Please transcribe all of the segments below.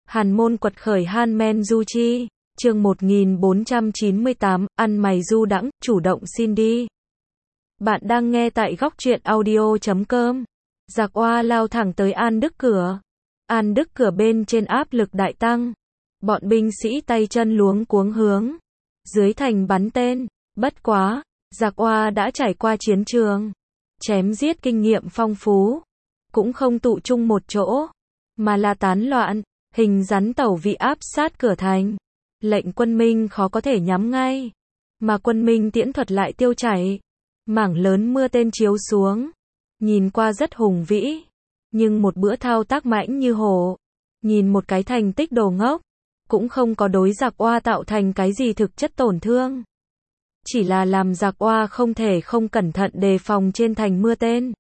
Hàn môn quật khởi Han Men Du Chi, chương 1498, ăn mày du đãng, chủ động xin đi. Bạn đang nghe tại góc truyện audio.com. Giặc Oa lao thẳng tới An Đức cửa. An Đức cửa bên trên áp lực đại tăng. Bọn binh sĩ tay chân luống cuống hướng dưới thành bắn tên. Bất quá, Giặc Oa đã trải qua chiến trường, chém giết kinh nghiệm phong phú, cũng không tụ chung một chỗ, mà là tán loạn, hình rắn tẩu vị áp sát cửa thành. Lệnh quân Minh khó có thể nhắm ngay, mà quân Minh tiễn thuật lại tiêu chảy. Mảng lớn mưa tên chiếu xuống, nhìn qua rất hùng vĩ, nhưng một bữa thao tác mãnh như hổ. Nhìn một cái thành tích đồ ngốc, cũng không có đối Giặc Oa tạo thành cái gì thực chất tổn thương. Chỉ là làm Giặc Oa không thể không cẩn thận đề phòng trên thành mưa tên.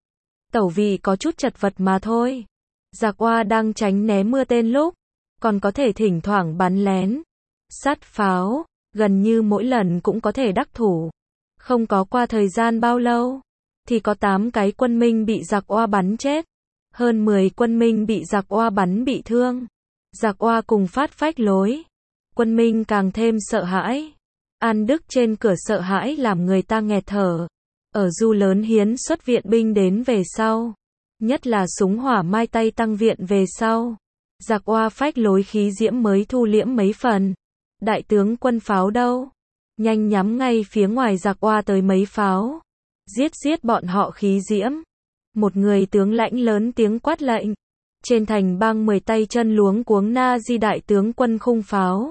Tẩu vị có chút chật vật mà thôi. Giặc Oa đang tránh né mưa tên lúc, còn có thể thỉnh thoảng bắn lén, sát pháo, gần như mỗi lần cũng có thể đắc thủ. Không có qua thời gian bao lâu, thì có 8 cái quân Minh bị Giặc Oa bắn chết, hơn 10 quân Minh bị Giặc Oa bắn bị thương. Giặc Oa cùng phát phách lối, quân Minh càng thêm sợ hãi. An Đức trên cửa sợ hãi làm người ta nghẹt thở. Ở Du Lớn Hiến xuất viện binh đến về sau, nhất là súng hỏa mai tay tăng viện về sau, Giặc Oa phách lối khí diễm mới thu liễm mấy phần. Đại tướng quân pháo đâu? Nhanh nhắm ngay phía ngoài Giặc Oa tới mấy pháo. Giết bọn họ khí diễm. Một người tướng lãnh lớn tiếng quát lệnh. Trên thành bang 10 tay chân luống cuống na di đại tướng quân khung pháo.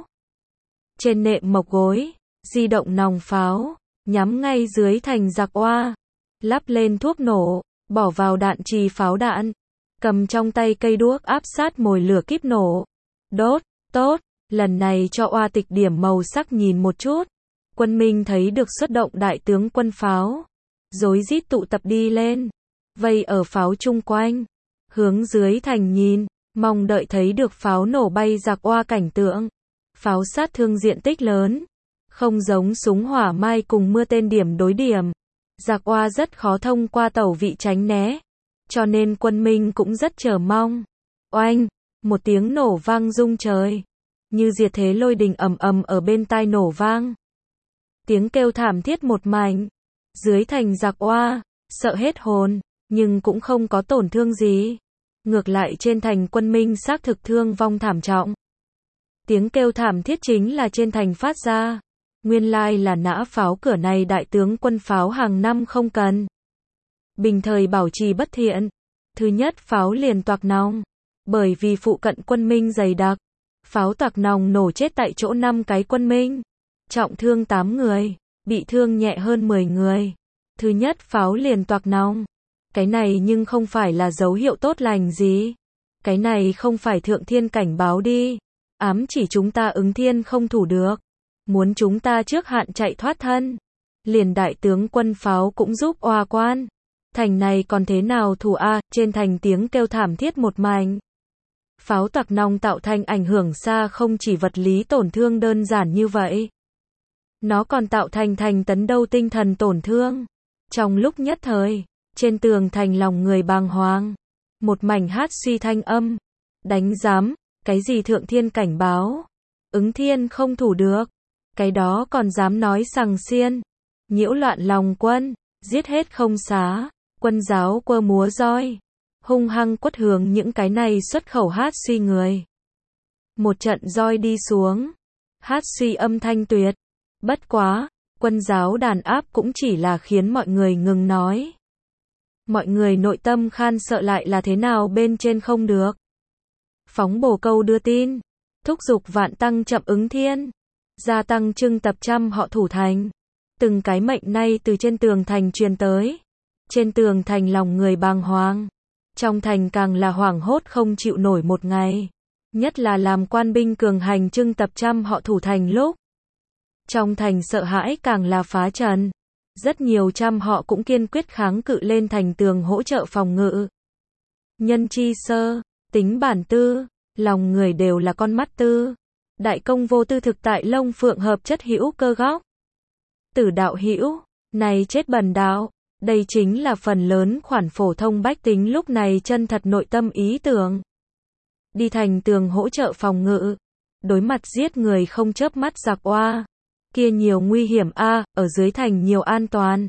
Trên nệm mộc gối, di động nòng pháo, nhắm ngay dưới thành Giặc Oa. Lắp lên thuốc nổ, bỏ vào đạn trì pháo đạn. Cầm trong tay cây đuốc áp sát mồi lửa kíp nổ. Đốt, tốt, lần này cho Oa tịch điểm màu sắc nhìn một chút. Quân Minh thấy được xuất động đại tướng quân pháo, rối rít tụ tập đi lên, vây ở pháo chung quanh, hướng dưới thành nhìn, mong đợi thấy được pháo nổ bay Giặc Oa cảnh tượng. Pháo sát thương diện tích lớn, không giống súng hỏa mai cùng mưa tên điểm đối điểm. Giặc Oa rất khó thông qua tẩu vị tránh né, cho nên quân Minh cũng rất chờ mong. Oanh, một tiếng nổ vang rung trời, như diệt thế lôi đình ầm ầm ở bên tai nổ vang. Tiếng kêu thảm thiết một mảnh. Dưới thành Giặc Oa sợ hết hồn, nhưng cũng không có tổn thương gì. Ngược lại trên thành quân Minh xác thực thương vong thảm trọng. Tiếng kêu thảm thiết chính là trên thành phát ra. Nguyên lai là nã pháo cửa này đại tướng quân pháo hàng năm không cần. Bình thời bảo trì bất thiện. Thứ nhất pháo liền toạc nòng. Bởi vì phụ cận quân Minh dày đặc, pháo toạc nòng nổ chết tại chỗ 5 cái quân Minh. Trọng thương 8 người, bị thương nhẹ hơn 10 người. Thứ nhất pháo liền toạc nòng. Cái này nhưng không phải là dấu hiệu tốt lành gì. Cái này không phải thượng thiên cảnh báo đi. Ám chỉ chúng ta ứng thiên không thủ được. Muốn chúng ta trước hạn chạy thoát thân. Liền đại tướng quân pháo cũng giúp Oa quan. Thành này còn thế nào thủ a? Trên thành tiếng kêu thảm thiết một mảnh. Pháo toạc nòng tạo thành ảnh hưởng xa không chỉ vật lý tổn thương đơn giản như vậy. Nó còn tạo thành thành tấn đâu tinh thần tổn thương. Trong lúc nhất thời, trên tường thành lòng người bàng hoàng. Một mảnh hát suy thanh âm. Đánh giám, cái gì thượng thiên cảnh báo? Ứng thiên không thủ được. Cái đó còn dám nói sằng xiên. Nhiễu loạn lòng quân, giết hết không xá. Quân giáo quơ múa roi, hung hăng quất hướng những cái này xuất khẩu hát suy người. Một trận roi đi xuống, hát suy âm thanh tuyệt. Bất quá, quân giáo đàn áp cũng chỉ là khiến mọi người ngừng nói. Mọi người nội tâm khan sợ lại là thế nào bên trên không được. Phóng bồ câu đưa tin, thúc giục vạn tăng chậm ứng thiên, gia tăng trưng tập trăm họ thủ thành. Từng cái mệnh nay từ trên tường thành truyền tới. Trên tường thành lòng người bàng hoàng. Trong thành càng là hoảng hốt không chịu nổi một ngày. Nhất là làm quan binh cường hành trưng tập trăm họ thủ thành lúc. Trong thành sợ hãi càng là phá trần. Rất nhiều trăm họ cũng kiên quyết kháng cự lên thành tường hỗ trợ phòng ngự. Nhân chi sơ, tính bản tư, lòng người đều là con mắt tư. Đại công vô tư thực tại Long Phượng hợp chất hữu cơ góc. Tử đạo hữu, này chết bần đạo. Đây chính là phần lớn khoản phổ thông bách tính lúc này chân thật nội tâm ý tưởng. đi thành tường hỗ trợ phòng ngự, đối mặt giết người không chớp mắt giặc Oa. Kia nhiều nguy hiểm a, ở dưới thành nhiều an toàn.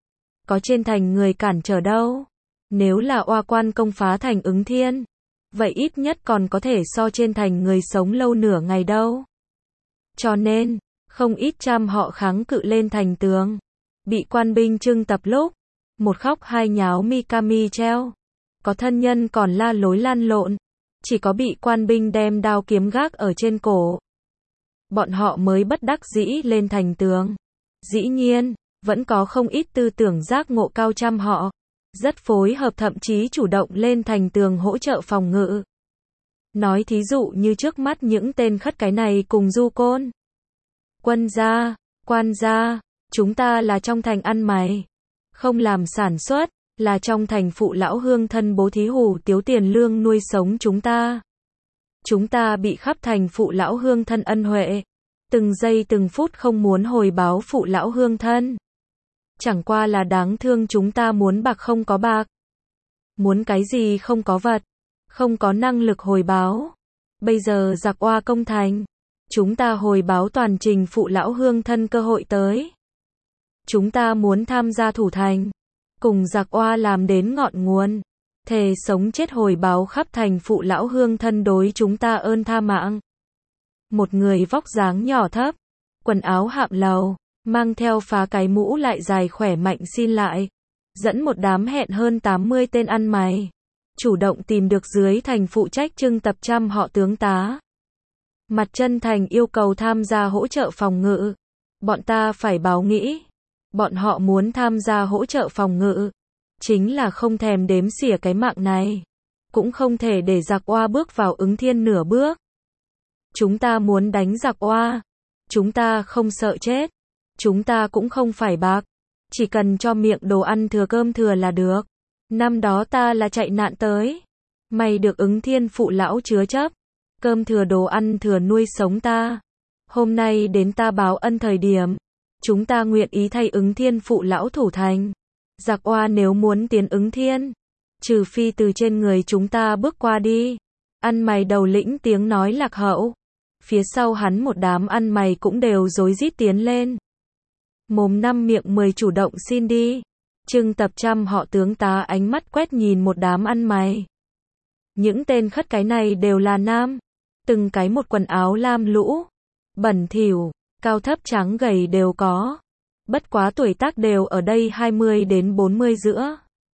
Có trên thành người cản trở đâu. Nếu là Oa quan công phá thành Ứng Thiên, vậy ít nhất còn có thể so trên thành người sống lâu nửa ngày đâu. Cho nên, không ít trăm họ kháng cự lên thành tường. Bị quan binh trưng tập lúc, một khóc hai nháo Mikami treo. Có thân nhân còn la lối lan lộn. Chỉ có bị quan binh đem đao kiếm gác ở trên cổ. Bọn họ mới bất đắc dĩ lên thành tường. Dĩ nhiên, vẫn có không ít tư tưởng giác ngộ cao trăm họ. Rất phối hợp thậm chí chủ động lên thành tường hỗ trợ phòng ngự. Nói thí dụ như trước mắt những tên khất cái này cùng Du Côn. Quân gia, quan gia, chúng ta là trong thành ăn mày. Không làm sản xuất, là trong thành phụ lão hương thân bố thí hủ tiếu tiền lương nuôi sống chúng ta. Chúng ta bị khắp thành phụ lão hương thân ân huệ. Từng giây từng phút không muốn hồi báo phụ lão hương thân. Chẳng qua là đáng thương chúng ta muốn bạc không có bạc. Muốn cái gì không có vật. Không có năng lực hồi báo. Bây giờ giặc Oa công thành. Chúng ta hồi báo toàn trình phụ lão hương thân cơ hội tới. Chúng ta muốn tham gia thủ thành. Cùng giặc Oa làm đến ngọn nguồn. Thề sống chết hồi báo khắp thành phụ lão hương thân đối chúng ta ơn tha mạng. Một người vóc dáng nhỏ thấp. Quần áo hạm lầu. Mang theo phá cái mũ lại dài khỏe mạnh xin lại. Dẫn một đám hẹn hơn 80 tên ăn mày. Chủ động tìm được dưới thành phụ trách trưng tập trăm họ tướng tá. Mặt chân thành yêu cầu tham gia hỗ trợ phòng ngự. Bọn ta phải báo nghĩ. Bọn họ muốn tham gia hỗ trợ phòng ngự. Chính là không thèm đếm xỉa cái mạng này. Cũng không thể để giặc Oa bước vào Ứng Thiên nửa bước. Chúng ta muốn đánh giặc Oa. Chúng ta không sợ chết. Chúng ta cũng không phải bạc. Chỉ cần cho miệng đồ ăn thừa cơm thừa là được. Năm đó ta là chạy nạn tới. Mày được Ứng Thiên phụ lão chứa chấp. Cơm thừa đồ ăn thừa nuôi sống ta. Hôm nay đến ta báo ân thời điểm. Chúng ta nguyện ý thay Ứng Thiên phụ lão thủ thành. Giặc Oa nếu muốn tiến Ứng Thiên. Trừ phi từ trên người chúng ta bước qua đi. Ăn mày đầu lĩnh tiếng nói lạc hậu. Phía sau hắn một đám ăn mày cũng đều rối rít tiến lên. Mồm năm miệng 10 chủ động xin đi. Trưng tập trăm họ tướng tá ánh mắt quét nhìn một đám ăn mày. Những tên khất cái này đều là nam. Từng cái một quần áo lam lũ. Bẩn thỉu, cao thấp trắng gầy đều có. Bất quá tuổi tác đều ở đây 20 đến 40 giữa.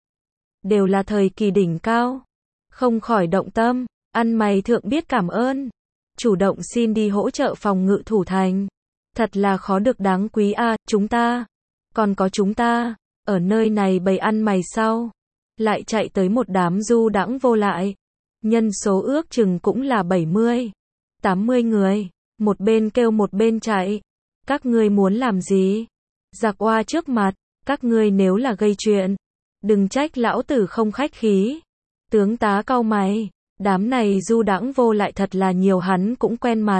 Đều là thời kỳ đỉnh cao. Không khỏi động tâm, ăn mày thượng biết cảm ơn. Chủ động xin đi hỗ trợ phòng ngự thủ thành. Thật là khó được đáng quý a, chúng ta. Còn có chúng ta. Ở nơi này bầy ăn mày sau. Lại chạy tới một đám du đãng vô lại. Nhân số ước chừng cũng là 70, 80 người. Một bên kêu một bên chạy. Các ngươi muốn làm gì? Giặc Oa trước mặt. Các ngươi nếu là gây chuyện. Đừng trách lão tử không khách khí. Tướng tá cau mày. Đám này du đãng vô lại thật là nhiều hắn cũng quen mặt.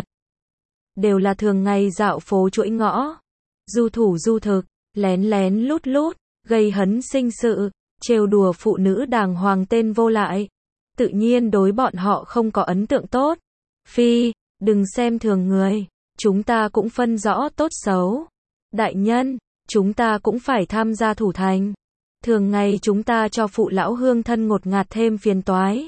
Đều là thường ngày dạo phố chuỗi ngõ. Du thủ du thực. Lén lén lút lút. Gây hấn sinh sự. Trêu đùa phụ nữ đàng hoàng tên vô lại. Tự nhiên đối bọn họ không có ấn tượng tốt. Phi, đừng xem thường người. Chúng ta cũng phân rõ tốt xấu. Đại nhân, chúng ta cũng phải tham gia thủ thành. Thường ngày chúng ta cho phụ lão hương thân ngột ngạt thêm phiền toái.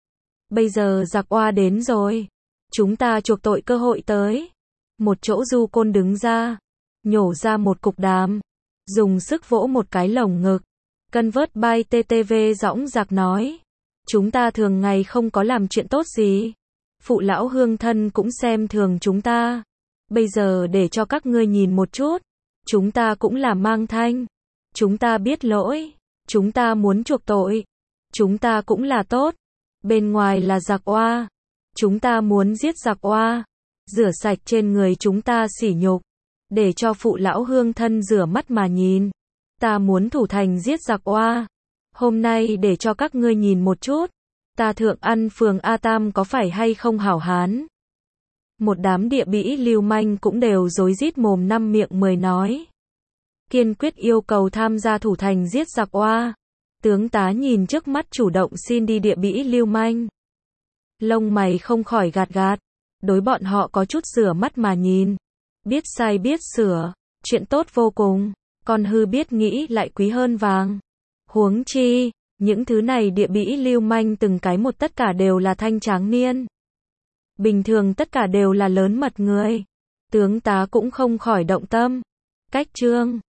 Bây giờ giặc Oa đến rồi. Chúng ta chuộc tội cơ hội tới. Một chỗ Du Côn đứng ra. Nhổ ra một cục đàm. Dùng sức vỗ một cái lồng ngực. Cân vớt bay TTV dõng dạc nói. Chúng ta thường ngày không có làm chuyện tốt gì. Phụ lão hương thân cũng xem thường chúng ta. Bây giờ để cho các ngươi nhìn một chút. Chúng ta cũng là mang thanh. Chúng ta biết lỗi. Chúng ta muốn chuộc tội. Chúng ta cũng là tốt. Bên ngoài là giặc Oa. Chúng ta muốn giết giặc Oa. Rửa sạch trên người chúng ta sỉ nhục. Để cho phụ lão hương thân rửa mắt mà nhìn. Ta muốn thủ thành giết giặc Oa. Hôm nay để cho các ngươi nhìn một chút. Ta thượng ăn phường A Tam có phải hay không hảo hán. Một đám địa bĩ lưu manh cũng đều rối rít mồm năm miệng 10 nói. Kiên quyết yêu cầu tham gia thủ thành giết giặc Oa. Tướng tá nhìn trước mắt chủ động xin đi địa bĩ lưu manh. Lông mày không khỏi gạt gạt. Đối bọn họ có chút sửa mắt mà nhìn. Biết sai biết sửa. Chuyện tốt vô cùng. Còn hư biết nghĩ lại quý hơn vàng. Huống chi, những thứ này địa bĩ lưu manh từng cái một tất cả đều là thanh tráng niên. Bình thường tất cả đều là lớn mật người. Tướng tá cũng không khỏi động tâm. Cách chương